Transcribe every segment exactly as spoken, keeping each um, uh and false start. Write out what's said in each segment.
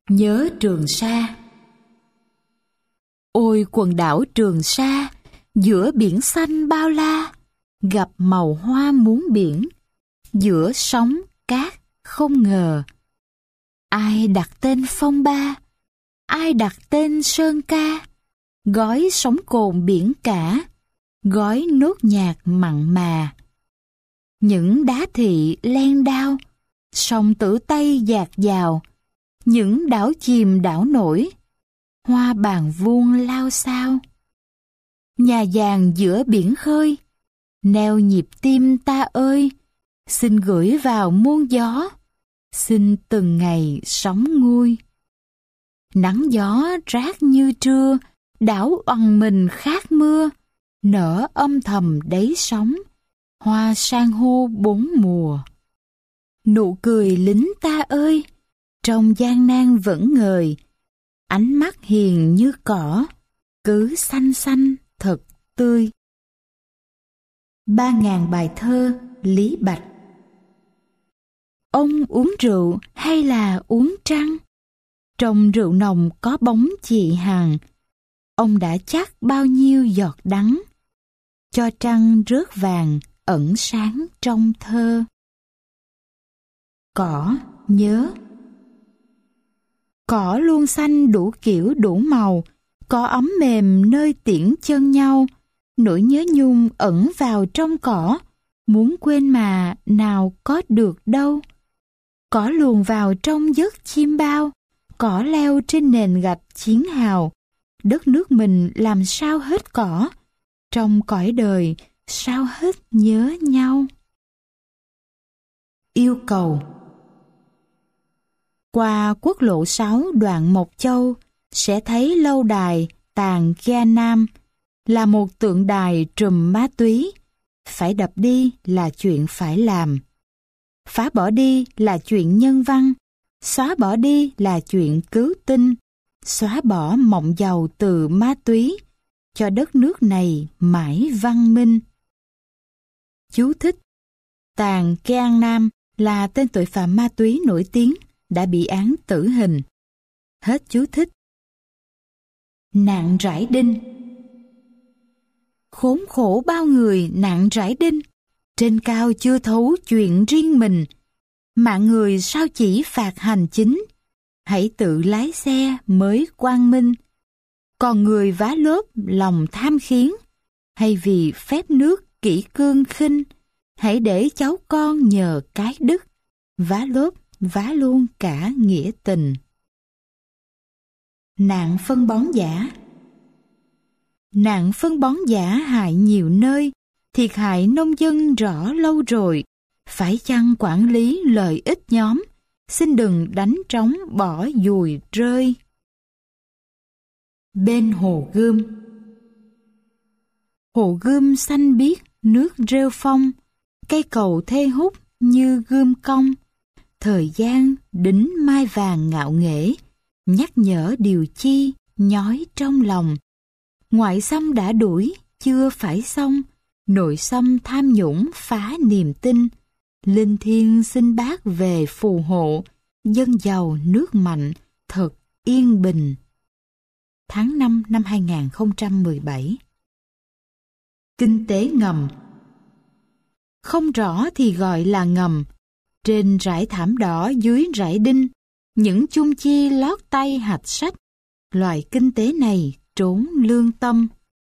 Nhớ Trường Sa. Ôi quần đảo Trường Sa, giữa biển xanh bao la, gặp màu hoa muôn biển, giữa sóng cát không ngờ. Ai đặt tên phong ba, ai đặt tên sơn ca, gói sóng cồn biển cả, gói nốt nhạc mặn mà. Những đá thị len đao, sông Tử Tây dạt dào, những đảo chìm đảo nổi, hoa bàn vuông lao sao. Nhà giàn giữa biển khơi, neo nhịp tim ta ơi, xin gửi vào muôn gió, xin từng ngày sống nguôi. Nắng gió rát như trưa, đảo oằn mình khát mưa, nở âm thầm đáy sóng, hoa san hô bốn mùa. Nụ cười lính ta ơi, trong gian nan vẫn ngời, ánh mắt hiền như cỏ, cứ xanh xanh thật tươi. Ba ngàn bài thơ Lý Bạch. Ông uống rượu hay là uống trăng? Trong rượu nồng có bóng chị Hằng, ông đã chắc bao nhiêu giọt đắng, cho trăng rớt vàng ẩn sáng trong thơ. Cỏ nhớ. Cỏ luôn xanh đủ kiểu đủ màu, cỏ ấm mềm nơi tiễn chân nhau, nỗi nhớ nhung ẩn vào trong cỏ, muốn quên mà nào có được đâu. Cỏ luồn vào trong giấc chim bao, cỏ leo trên nền gạch chiến hào, đất nước mình làm sao hết cỏ, trong cõi đời sao hết nhớ nhau. Yêu cầu. Qua quốc lộ sáu đoạn Mộc Châu sẽ thấy lâu đài Tàng Gia Nam, là một tượng đài trùm ma túy. Phải đập đi là chuyện phải làm. Phá bỏ đi là chuyện nhân văn, xóa bỏ đi là chuyện cứu tinh, xóa bỏ mộng giàu từ ma túy, cho đất nước này mãi văn minh. Chú thích: Tàng Giang Nam là tên tội phạm ma túy nổi tiếng, đã bị án tử hình. Hết chú thích. Nạn rải đinh. Khốn khổ bao người nạn rải đinh, trên cao chưa thấu chuyện riêng mình. Mạng người sao chỉ phạt hành chính, hãy tự lái xe mới quang minh. Còn người vá lốp lòng tham khiến, hay vì phép nước kỷ cương khinh, hãy để cháu con nhờ cái đức, vá lốp vá luôn cả nghĩa tình. Nạn phân bón giả. Nạn phân bón giả hại nhiều nơi, thiệt hại nông dân rõ lâu rồi. Phải chăng quản lý lợi ích nhóm, xin đừng đánh trống bỏ dùi rơi. Bên hồ gươm. Hồ gươm xanh biếc nước rêu phong, cây cầu thê hút như gươm cong. Thời gian đính mai vàng ngạo nghễ, nhắc nhở điều chi nhói trong lòng. Ngoại xâm đã đuổi chưa phải xong, nội xâm tham nhũng phá niềm tin. Linh thiêng xin bác về phù hộ, dân giàu nước mạnh thật yên bình. Tháng năm năm hai nghìn không trăm mười bảy. Kinh tế ngầm. Không rõ thì gọi là ngầm. Trên rải thảm đỏ dưới rải đinh, những chung chi lót tay hạch sách. Loại kinh tế này trốn lương tâm.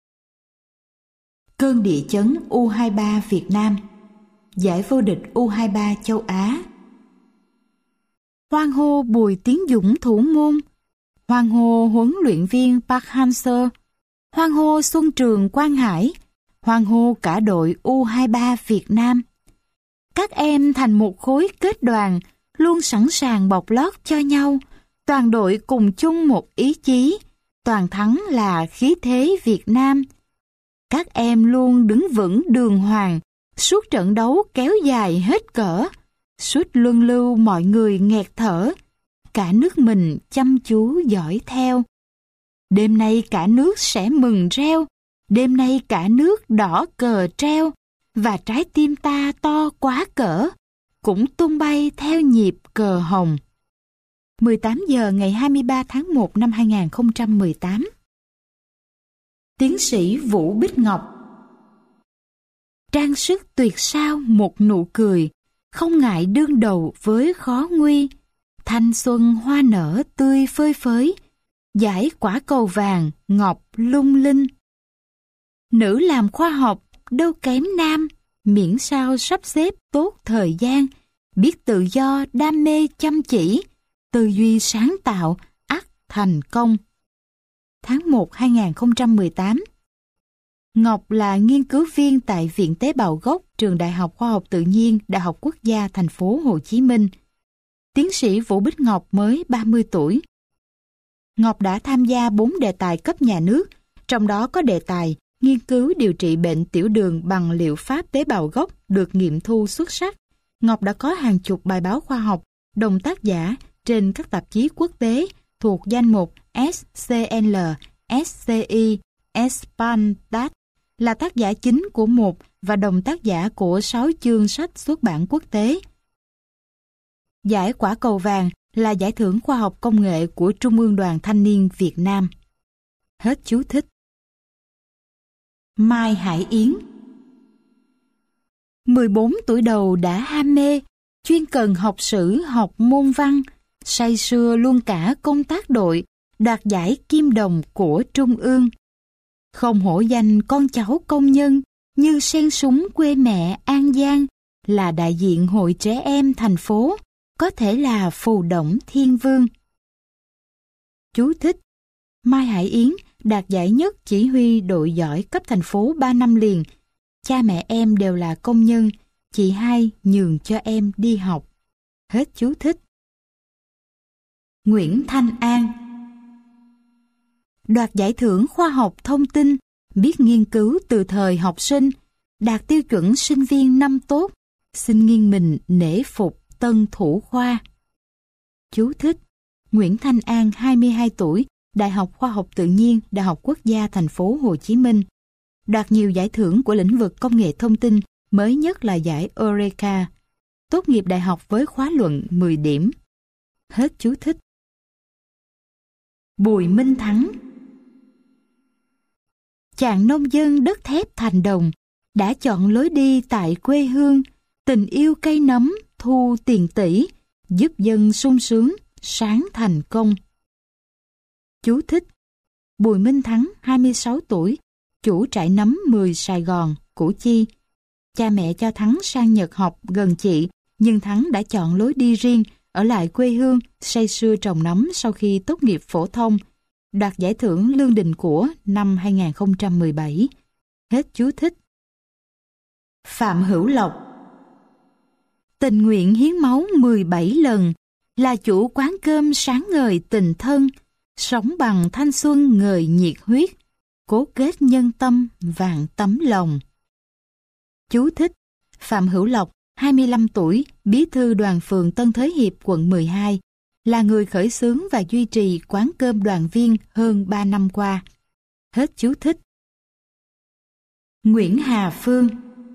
Cơn địa chấn U hai ba Việt Nam, giải vô địch U hai ba châu Á. Hoan hô Bùi Tiến Dũng thủ môn, hoan hô huấn luyện viên Park Hang-seo, hoan hô Xuân Trường Quang Hải, hoan hô cả đội U hai ba Việt Nam. Các em thành một khối kết đoàn, luôn sẵn sàng bọc lót cho nhau, toàn đội cùng chung một ý chí, toàn thắng là khí thế Việt Nam. Các em luôn đứng vững đường hoàng, suốt trận đấu kéo dài hết cỡ, suốt luân lưu mọi người nghẹt thở, cả nước mình chăm chú dõi theo. Đêm nay cả nước sẽ mừng reo, đêm nay cả nước đỏ cờ treo, và trái tim ta to quá cỡ, cũng tung bay theo nhịp cờ hồng. mười tám giờ ngày hai mươi ba tháng một năm hai nghìn không trăm mười tám. Tiến sĩ Vũ Bích Ngọc. Trang sức tuyệt sao một nụ cười, không ngại đương đầu với khó nguy. Thanh xuân hoa nở tươi phơi phới, dải quả cầu vàng ngọc lung linh. Nữ làm khoa học đâu kém nam, miễn sao sắp xếp tốt thời gian, biết tự do đam mê chăm chỉ, tư duy sáng tạo ắt thành công. Tháng một hai nghìn không trăm mười tám. Ngọc là nghiên cứu viên tại Viện Tế bào gốc, Trường Đại học Khoa học Tự nhiên, Đại học Quốc gia thành phố Hồ Chí Minh. Tiến sĩ Vũ Bích Ngọc mới ba mươi tuổi. Ngọc đã tham gia bốn đề tài cấp nhà nước, trong đó có đề tài nghiên cứu điều trị bệnh tiểu đường bằng liệu pháp tế bào gốc được nghiệm thu xuất sắc. Ngọc đã có hàng chục bài báo khoa học, đồng tác giả trên các tạp chí quốc tế thuộc danh mục S C L, S C I, Espantat, là tác giả chính của một và đồng tác giả của sáu chương sách xuất bản quốc tế. Giải quả cầu vàng là giải thưởng khoa học công nghệ của Trung ương Đoàn Thanh niên Việt Nam. Hết chú thích. Mai Hải Yến. mười bốn tuổi đầu đã ham mê, chuyên cần học sử học môn văn, say sưa luôn cả công tác đội, đoạt giải Kim Đồng của Trung ương. Không hổ danh con cháu công nhân, như sen súng quê mẹ An Giang, là đại diện hội trẻ em thành phố, có thể là phù động thiên vương. Chú thích. Mai Hải Yến đạt giải nhất chỉ huy đội giỏi cấp thành phố ba năm liền. Cha mẹ em đều là công nhân, chị hai nhường cho em đi học. Hết chú thích. Nguyễn Thanh An. Đoạt giải thưởng khoa học thông tin, biết nghiên cứu từ thời học sinh, đạt tiêu chuẩn sinh viên năm tốt, xin nghiêng mình nể phục tân thủ khoa. Chú thích. Nguyễn Thanh An, hai mươi hai tuổi, Đại học Khoa học Tự nhiên, Đại học Quốc gia thành phố Hồ Chí Minh. Đạt nhiều giải thưởng của lĩnh vực công nghệ thông tin, mới nhất là giải Eureka. Tốt nghiệp đại học với khóa luận mười điểm. Hết chú thích. Bùi Minh Thắng. Chàng nông dân đất thép Thành Đồng đã chọn lối đi tại quê hương, tình yêu cây nấm thu tiền tỷ, giúp dân sung sướng, sáng thành công. Chú thích. Bùi Minh Thắng, hai mươi sáu tuổi, chủ trại nấm mười Sài Gòn, Củ Chi. Cha mẹ cho Thắng sang Nhật học gần chị, nhưng Thắng đã chọn lối đi riêng, ở lại quê hương, say sưa trồng nấm sau khi tốt nghiệp phổ thông, đoạt giải thưởng Lương Đình Của năm hai nghìn không trăm mười bảy. Hết chú thích. Phạm Hữu Lộc. Tình nguyện hiến máu mười bảy lần, là chủ quán cơm sáng ngời tình thân, sống bằng thanh xuân ngời nhiệt huyết, cố kết nhân tâm vạn tấm lòng. Chú thích. Phạm Hữu Lộc, hai mươi lăm tuổi, bí thư đoàn phường Tân Thới Hiệp, quận mười hai, là người khởi xướng và duy trì quán cơm đoàn viên hơn ba năm qua. Hết chú thích. Nguyễn Hà Phương.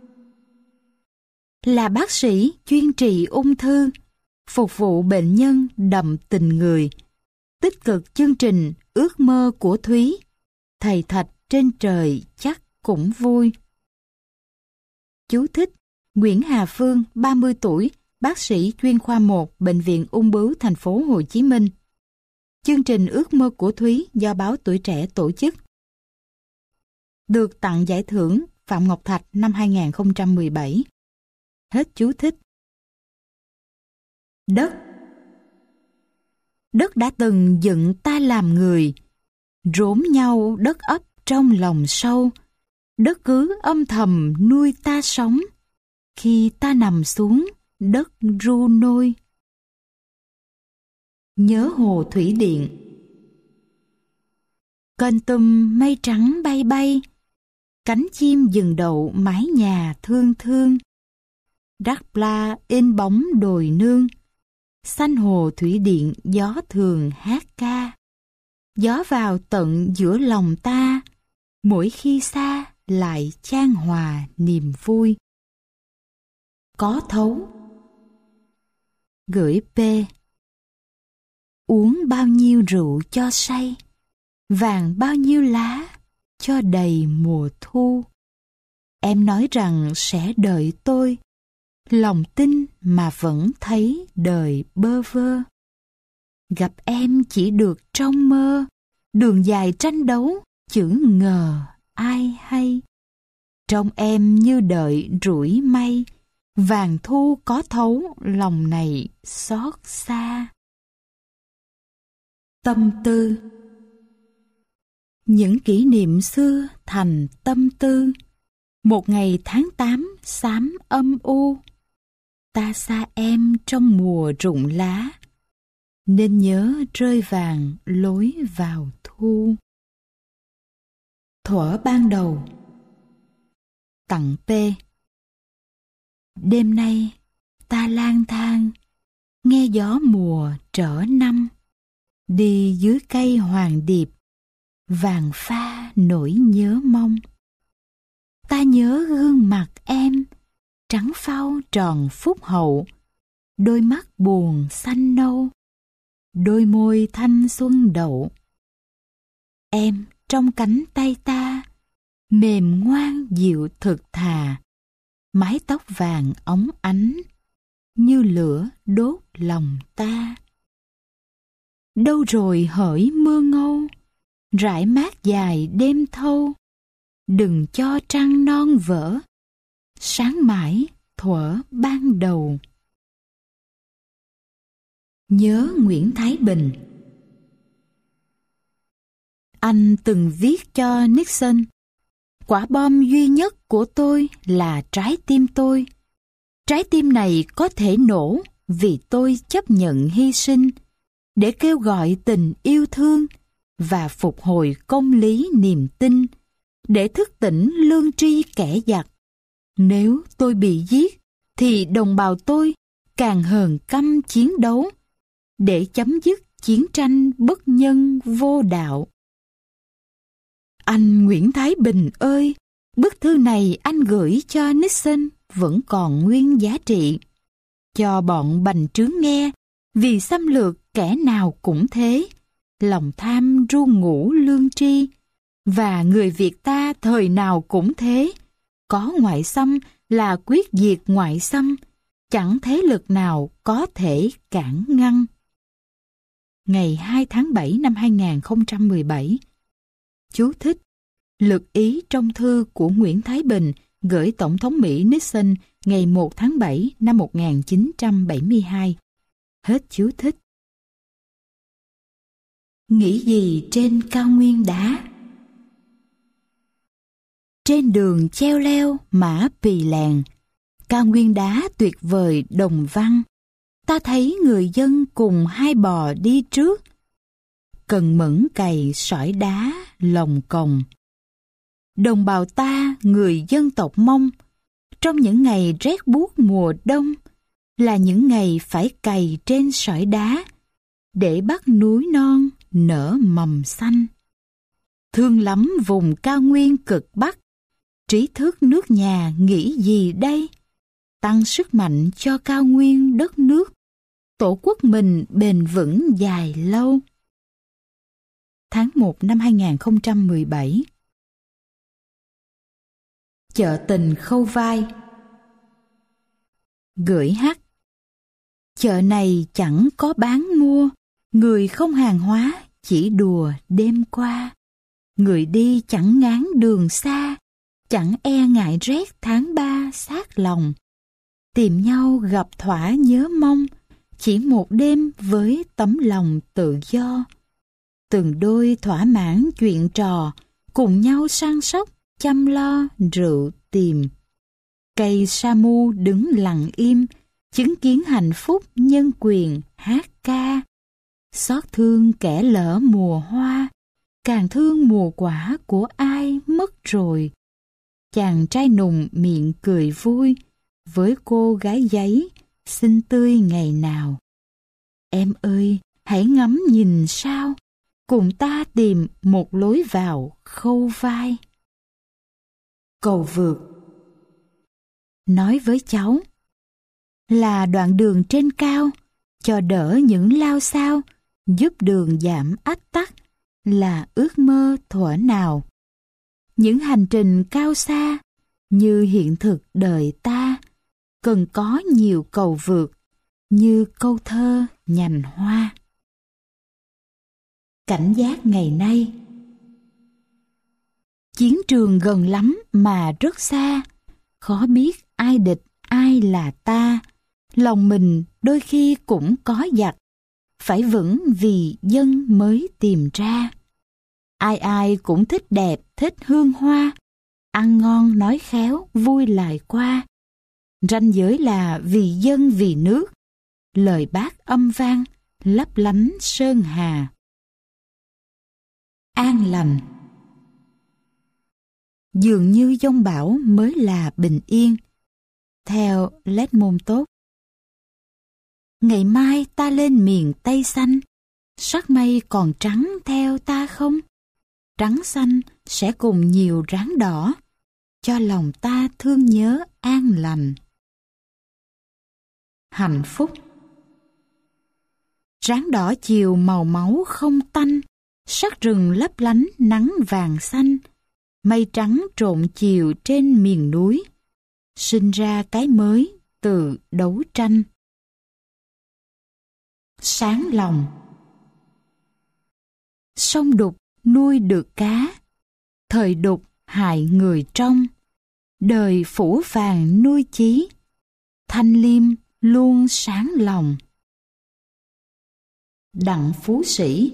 Là bác sĩ chuyên trị ung thư, phục vụ bệnh nhân đậm tình người, tích cực chương trình ước mơ của Thúy, thầy thạch trên trời chắc cũng vui. Chú thích. Nguyễn Hà Phương, ba mươi tuổi, bác sĩ chuyên khoa một, Bệnh viện Ung bướu thành phố Hồ Chí Minh. Chương trình ước mơ của Thúy do báo Tuổi Trẻ tổ chức. Được tặng giải thưởng Phạm Ngọc Thạch năm hai nghìn không trăm mười bảy. Hết chú thích. Đất. Đất đã từng dựng ta làm người, rốn nhau đất ấp trong lòng sâu. Đất cứ âm thầm nuôi ta sống, khi ta nằm xuống đất ru nôi. Nhớ hồ thủy điện. Kênh tùm mây trắng bay bay, cánh chim dừng đậu mái nhà thương thương. Đắc pla in bóng đồi nương, xanh hồ thủy điện gió thường hát ca. Gió vào tận giữa lòng ta, mỗi khi xa lại chan hòa niềm vui. Có thấu. Gửi P. uống bao nhiêu rượu cho say, vàng bao nhiêu lá cho đầy mùa thu. Em nói rằng sẽ đợi tôi, lòng tin mà vẫn thấy đời bơ vơ. Gặp em chỉ được trong mơ, đường dài tranh đấu, chữ ngờ ai hay. Trong em như đợi rủi may, vàng thu có thấu lòng này xót xa. Tâm tư. Những kỷ niệm xưa thành tâm tư. Một ngày tháng tám xám âm u, ta xa em trong mùa rụng lá, nên nhớ rơi vàng lối vào thu. Thuở ban đầu. Tặng P. Đêm nay ta lang thang, nghe gió mùa trở năm, đi dưới cây hoàng điệp, vàng pha nỗi nhớ mong. Ta nhớ gương mặt em, trắng phau tròn phúc hậu, đôi mắt buồn xanh nâu, đôi môi thanh xuân đậu. Em trong cánh tay ta, mềm ngoan dịu thực thà, mái tóc vàng óng ánh, như lửa đốt lòng ta. Đâu rồi hỡi mưa ngâu, rải mát dài đêm thâu, đừng cho trăng non vỡ, sáng mãi thuở ban đầu. Nhớ Nguyễn Thái Bình. Anh từng viết cho Nixon: quả bom duy nhất của tôi là trái tim tôi. Trái tim này có thể nổ vì tôi chấp nhận hy sinh để kêu gọi tình yêu thương và phục hồi công lý niềm tin, để thức tỉnh lương tri kẻ giặc. Nếu tôi bị giết, thì đồng bào tôi càng hờn căm chiến đấu, để chấm dứt chiến tranh bất nhân vô đạo. Anh Nguyễn Thái Bình ơi, bức thư này anh gửi cho Nixon vẫn còn nguyên giá trị. Cho bọn bành trướng nghe, vì xâm lược kẻ nào cũng thế, lòng tham ru ngủ lương tri, và người Việt ta thời nào cũng thế, có ngoại xâm là quyết diệt ngoại xâm, chẳng thế lực nào có thể cản ngăn. Ngày hai tháng bảy năm hai nghìn không trăm mười bảy. Chú thích: lực ý trong thư của Nguyễn Thái Bình gửi Tổng thống Mỹ Nixon ngày một tháng bảy năm một nghìn chín trăm bảy mươi hai. Hết chú thích. Nghĩ gì trên cao nguyên đá? Trên đường treo leo mã Pì Lèng, cao nguyên đá tuyệt vời đồng văn, ta thấy người dân cùng hai bò đi trước, cần mẫn cày sỏi đá lồng còng. Đồng bào ta, người dân tộc Mông, trong những ngày rét buốt mùa đông, là những ngày phải cày trên sỏi đá, để bắt núi non nở mầm xanh. Thương lắm vùng cao nguyên cực Bắc, trí thức nước nhà nghĩ gì đây? Tăng sức mạnh cho cao nguyên đất nước, tổ quốc mình bền vững dài lâu. Tháng một năm hai nghìn không trăm mười bảy. Chợ tình Khâu Vai. Gửi H. Chợ này chẳng có bán mua, người không hàng hóa chỉ đùa đêm qua. Người đi chẳng ngán đường xa, chẳng e ngại rét tháng ba sát lòng. Tìm nhau gặp thỏa nhớ mong, chỉ một đêm với tấm lòng tự do. Từng đôi thỏa mãn chuyện trò, cùng nhau săn sóc, chăm lo rượu tìm. Cây sa mu đứng lặng im, chứng kiến hạnh phúc nhân quyền hát ca. Xót thương kẻ lỡ mùa hoa, càng thương mùa quả của ai mất rồi. Chàng trai nùng miệng cười vui, với cô gái giấy xinh tươi ngày nào. Em ơi, hãy ngắm nhìn sao, cùng ta tìm một lối vào Khâu Vai. Cầu vượt. Nói với cháu là đoạn đường trên cao, cho đỡ những lao sao, giúp đường giảm ách tắc là ước mơ thuở nào. Những hành trình cao xa như hiện thực đời ta cần có nhiều cầu vượt như câu thơ nhành hoa. Cảnh giác ngày nay. Chiến trường gần lắm mà rất xa, khó biết ai địch ai là ta. Lòng mình đôi khi cũng có giặc, phải vững vì dân mới tìm ra. Ai ai cũng thích đẹp, thích hương hoa, ăn ngon nói khéo, vui lại qua. Ranh giới là vì dân vì nước, lời bác âm vang, lấp lánh sơn hà. An lành. Dường như giông bão mới là bình yên. Theo Leitmontov. Ngày mai ta lên miền Tây xanh, sắc mây còn trắng theo ta không? Trắng xanh sẽ cùng nhiều ráng đỏ, cho lòng ta thương nhớ an lành. Hạnh phúc. Ráng đỏ chiều màu máu không tanh, sắc rừng lấp lánh nắng vàng xanh, mây trắng trộn chiều trên miền núi, sinh ra cái mới từ đấu tranh. Sáng lòng. Sông đục nuôi được cá, thời đục hại người trong, đời phủ vàng nuôi chí, thanh liêm luôn sáng lòng. Đặng Phú Sĩ.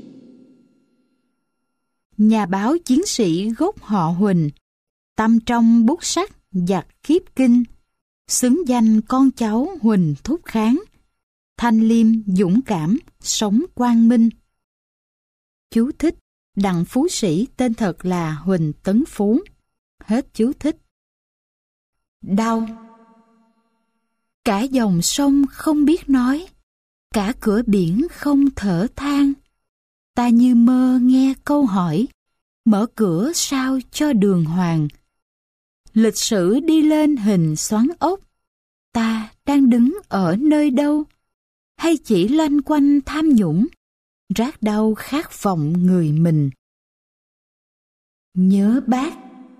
Nhà báo chiến sĩ gốc họ Huỳnh, tâm trong bút sắc giặc khiếp kinh, xứng danh con cháu Huỳnh Thúc Kháng, thanh liêm dũng cảm sống quang minh. Chú thích: Đặng Phú Sĩ tên thật là Huỳnh Tấn Phú. Hết chú thích. Đau. Cả dòng sông không biết nói, cả cửa biển không thở than. Ta như mơ nghe câu hỏi, mở cửa sao cho đường hoàng. Lịch sử đi lên hình xoắn ốc, ta đang đứng ở nơi đâu? Hay chỉ loanh quanh tham nhũng, rát đau khát vọng người mình? Nhớ Bác.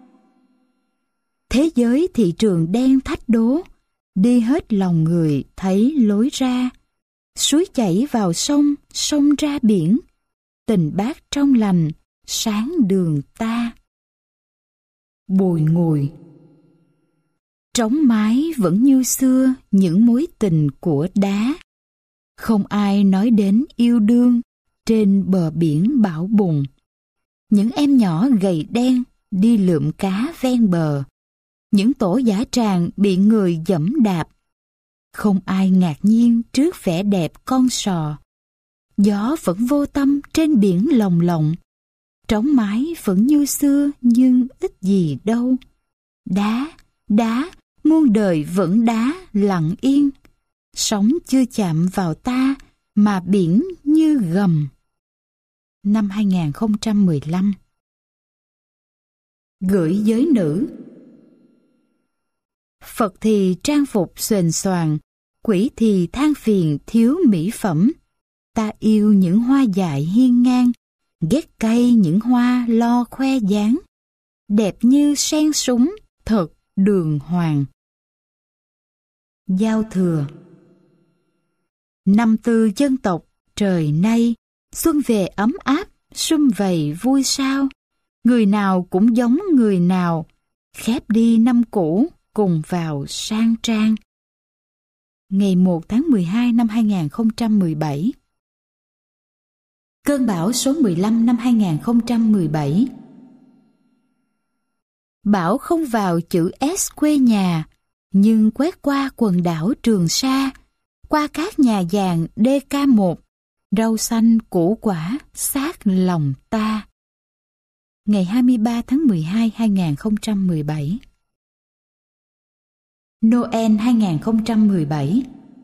Thế giới thị trường đen thách đố, đi hết lòng người thấy lối ra. Suối chảy vào sông, sông ra biển, tình Bác trong lành, sáng đường ta. Bùi Ngùi. Trống mái vẫn như xưa những mối tình của đá. Không ai nói đến yêu đương trên bờ biển bão bùng. Những em nhỏ gầy đen đi lượm cá ven bờ. Những tổ dã tràng bị người giẫm đạp. Không ai ngạc nhiên trước vẻ đẹp con sò. Gió vẫn vô tâm trên biển lồng lộng. Trống mái vẫn như xưa nhưng ít gì đâu. Đá, đá, muôn đời vẫn đá lặng yên. Sóng chưa chạm vào ta mà biển như gầm. Năm hai nghìn không trăm mười lăm. Gửi giới nữ. Phật thì trang phục xuềnh xoàng, quỷ thì than phiền thiếu mỹ phẩm. Ta yêu những hoa dại hiên ngang, ghét cay những hoa lo khoe dáng. Đẹp như sen súng, thật đường hoàng. Giao thừa. Năm tư dân tộc, trời nay, xuân về ấm áp, sum vầy vui sao. Người nào cũng giống người nào, khép đi năm cũ, cùng vào sang trang. Ngày một tháng mười hai năm hai nghìn không trăm mười bảy. Cơn bão số mười lăm năm hai nghìn không trăm mười bảy. Bão không vào chữ S quê nhà, nhưng quét qua quần đảo Trường Sa, qua các nhà vàng đê ca một, rau xanh củ quả sát lòng ta. Ngày hai mươi ba tháng mười hai hai nghìn không trăm mười bảy. Noel hai nghìn không trăm mười bảy.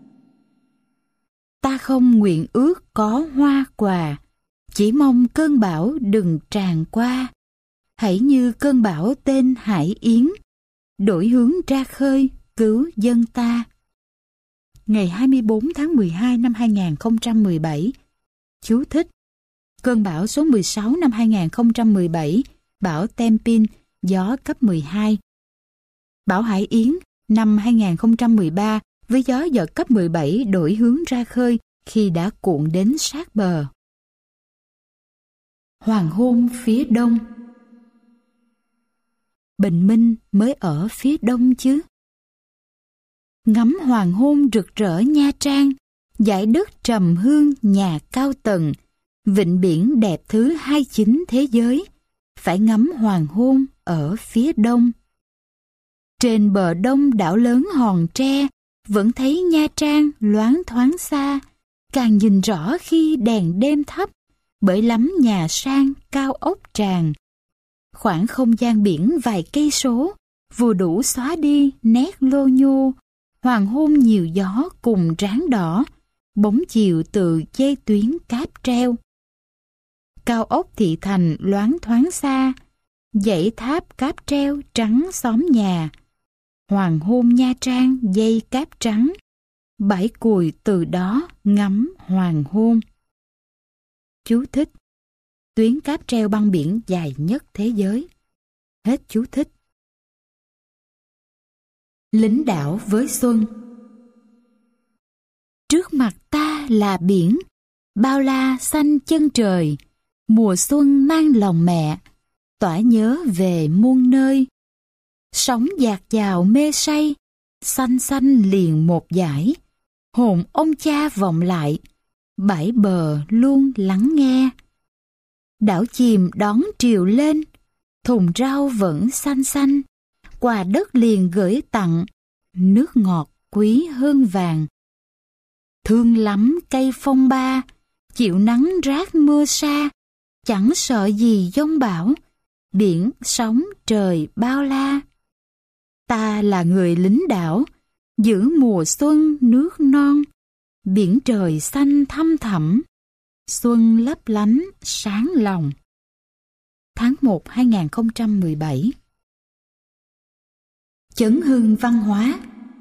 Ta không nguyện ước có hoa quà, chỉ mong cơn bão đừng tràn qua. Hãy như cơn bão tên Hải Yến, đổi hướng ra khơi cứu dân ta. Ngày hai mươi bốn tháng mười hai năm hai nghìn không trăm mười bảy, Chú thích: cơn bão số mười sáu năm hai nghìn không trăm mười bảy, bão Tempin, gió cấp mười hai. Bão Hải Yến năm hai nghìn không trăm mười ba với gió giật cấp mười bảy đổi hướng ra khơi khi đã cuộn đến sát bờ. Hoàng hôn phía đông. Bình minh mới ở phía đông chứ. Ngắm hoàng hôn rực rỡ Nha Trang, dải đất trầm hương nhà cao tầng, vịnh biển đẹp thứ hai mươi chín thế giới, phải ngắm hoàng hôn ở phía đông. Trên bờ đông đảo lớn Hòn Tre, vẫn thấy Nha Trang loáng thoáng xa, càng nhìn rõ khi đèn đêm thấp, bởi lắm nhà sang cao ốc tràn. Khoảng không gian biển vài cây số, vừa đủ xóa đi nét lô nhô, hoàng hôn nhiều gió cùng ráng đỏ, bóng chiều từ dây tuyến cáp treo. Cao ốc thị thành loáng thoáng xa, dãy tháp cáp treo trắng xóm nhà. Hoàng hôn Nha Trang dây cáp trắng, bãi cùi từ đó ngắm hoàng hôn. Chú thích: tuyến cáp treo băng biển dài nhất thế giới. Hết chú thích. Lính đảo với xuân. Trước mặt ta là biển, bao la xanh chân trời, mùa xuân mang lòng mẹ, tỏa nhớ về muôn nơi. Sóng dạt dào mê say, xanh xanh liền một dải, hồn ông cha vọng lại, bãi bờ luôn lắng nghe. Đảo chìm đón triều lên, thùng rau vẫn xanh xanh, quà đất liền gửi tặng, nước ngọt quý hơn vàng. Thương lắm cây phong ba, chịu nắng rát mưa sa, chẳng sợ gì giông bão, biển sóng trời bao la. Ta là người lính đảo, giữ mùa xuân nước non, biển trời xanh thăm thẳm, xuân lấp lánh sáng lòng. Tháng một hai nghìn không trăm mười bảy. Chấn hưng văn hóa.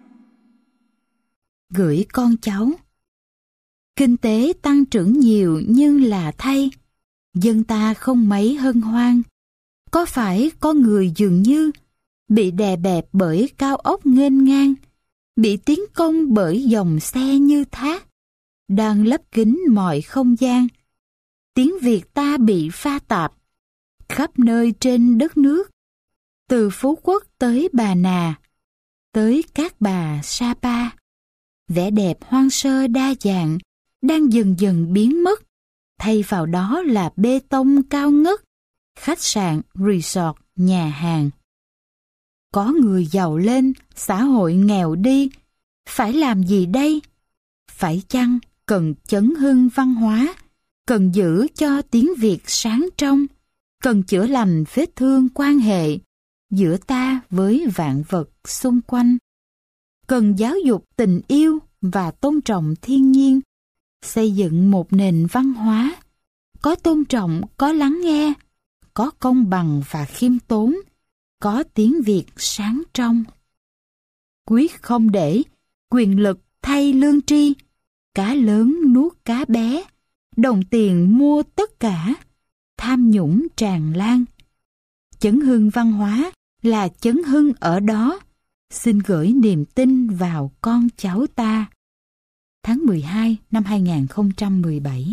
Gửi con cháu. Kinh tế tăng trưởng nhiều nhưng là thay, dân ta không mấy hân hoan. Có phải có người dường như bị đè bẹp bởi cao ốc nghênh ngang, bị tiến công bởi dòng xe như thác, đang lấp kín mọi không gian. Tiếng Việt ta bị pha tạp khắp nơi trên đất nước, từ Phú Quốc tới Bà Nà, tới Cát Bà, Sapa. Vẻ đẹp hoang sơ đa dạng đang dần dần biến mất, thay vào đó là bê tông cao ngất, khách sạn, resort, nhà hàng. Có người giàu lên, xã hội nghèo đi. Phải làm gì đây? Phải chăng cần chấn hưng văn hóa, cần giữ cho tiếng Việt sáng trong, cần chữa lành vết thương quan hệ giữa ta với vạn vật xung quanh, cần giáo dục tình yêu và tôn trọng thiên nhiên, xây dựng một nền văn hóa có tôn trọng, có lắng nghe, có công bằng và khiêm tốn, có tiếng Việt sáng trong. Quyết không để quyền lực thay lương tri, cá lớn nuốt cá bé, đồng tiền mua tất cả, tham nhũng tràn lan. Chấn hưng văn hóa là chấn hưng ở đó, xin gửi niềm tin vào con cháu ta. Tháng mười hai năm hai nghìn không trăm mười bảy.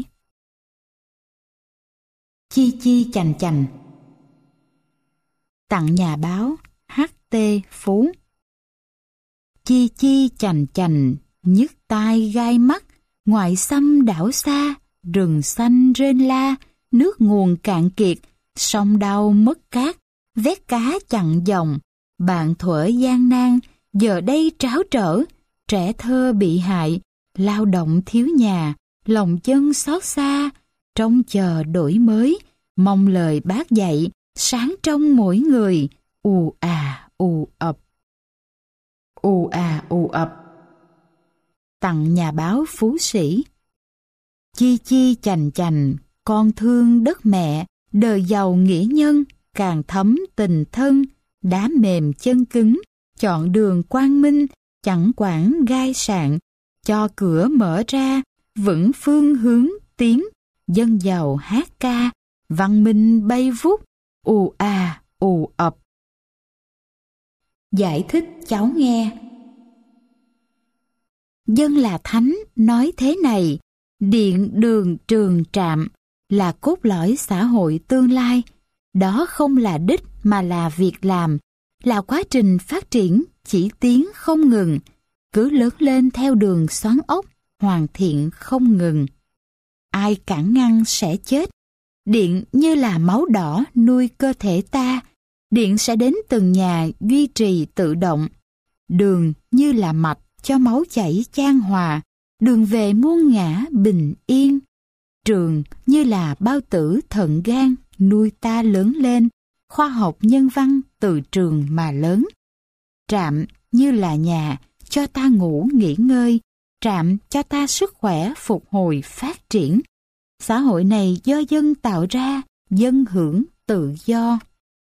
Chi chi chành chành. Tặng nhà báo hát tê Phú. Chi chi chành chành, nhức tai gai mắt, ngoại xâm đảo xa, rừng xanh rên la, nước nguồn cạn kiệt, sông đau mất cát, vét cá chặn dòng, bạn thuở gian nan, giờ đây tráo trở, trẻ thơ bị hại, lao động thiếu nhà, lòng chân xót xa, trông chờ đổi mới, mong lời bác dạy, sáng trong mỗi người, ù à ù ập. Ù à ù ập. Tặng nhà báo Phú Sĩ. Chi chi chành chành, con thương đất mẹ, đời giàu nghĩa nhân, càng thấm tình thân, đá mềm chân cứng, chọn đường quang minh, chẳng quản gai sạn, cho cửa mở ra, vững phương hướng tiến, dân giàu hát ca, văn minh bay vút, ù à, ù ập. Giải thích cháu nghe. Dân là thánh nói thế này, điện, đường, trường, trạm là cốt lõi xã hội tương lai. Đó không là đích mà là việc làm, là quá trình phát triển chỉ tiến không ngừng, cứ lớn lên theo đường xoắn ốc, hoàn thiện không ngừng. Ai cản ngăn sẽ chết. Điện như là máu đỏ nuôi cơ thể ta, điện sẽ đến từng nhà duy trì tự động. Đường như là mạch cho máu chảy chan hòa, đường về muôn ngã bình yên. Trường như là bao tử thận gan nuôi ta lớn lên, khoa học nhân văn từ trường mà lớn. Trạm như là nhà cho ta ngủ nghỉ ngơi, trạm cho ta sức khỏe phục hồi phát triển. Xã hội này do dân tạo ra, dân hưởng tự do.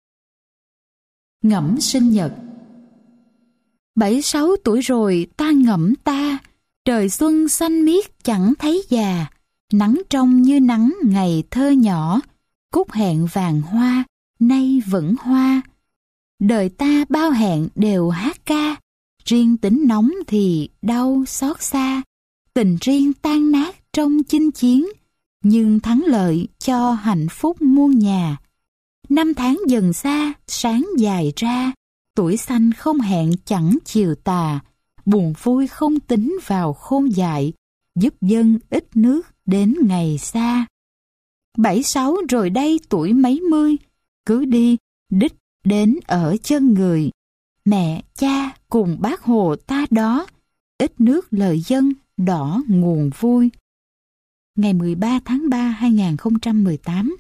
Ngẫm sinh nhật. Bảy sáu tuổi rồi ta ngẫm ta, trời xuân xanh miết chẳng thấy già, nắng trong như nắng ngày thơ nhỏ, cúc hẹn vàng hoa, nay vẫn hoa. Đời ta bao hẹn đều hát ca, riêng tính nóng thì đau xót xa, tình riêng tan nát trong chinh chiến, nhưng thắng lợi cho hạnh phúc muôn nhà. Năm tháng dần xa, sáng dài ra, tuổi xanh không hẹn chẳng chiều tà, buồn vui không tính vào khôn dại, giúp dân ít nước đến ngày xa. Bảy sáu rồi đây tuổi mấy mươi, cứ đi, đích đến ở chân người. Mẹ, cha cùng bác Hồ ta đó, ít nước lời dân, đỏ nguồn vui. Ngày mười ba tháng ba hai nghìn không trăm mười tám.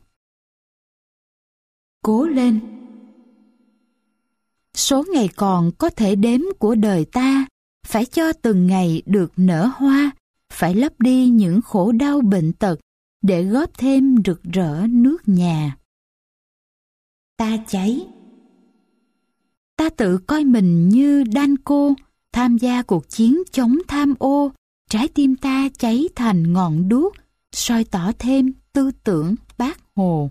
Cố lên. Số ngày còn có thể đếm của đời ta, phải cho từng ngày được nở hoa, phải lấp đi những khổ đau bệnh tật, để góp thêm rực rỡ nước nhà. Ta cháy. Ta tự coi mình như đan cô, tham gia cuộc chiến chống tham ô, trái tim ta cháy thành ngọn đuốc, soi tỏ thêm tư tưởng Bác Hồ.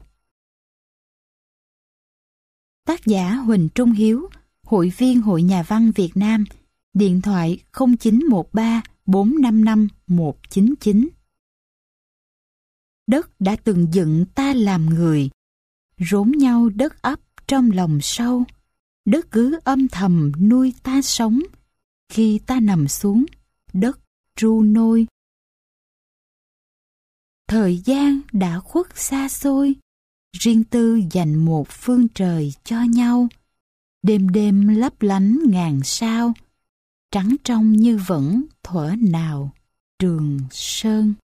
Tác giả Huỳnh Trung Hiếu, hội viên Hội Nhà văn Việt Nam, điện thoại không chín một ba bốn năm năm một chín chín. Đất đã từng dựng ta làm người, rốn nhau đất ấp trong lòng sâu, đất cứ âm thầm nuôi ta sống, khi ta nằm xuống, đất ru nôi. Thời gian đã khuất xa xôi, riêng tư dành một phương trời cho nhau, đêm đêm lấp lánh ngàn sao, trắng trong như vẫn thuở nào Trường Sơn.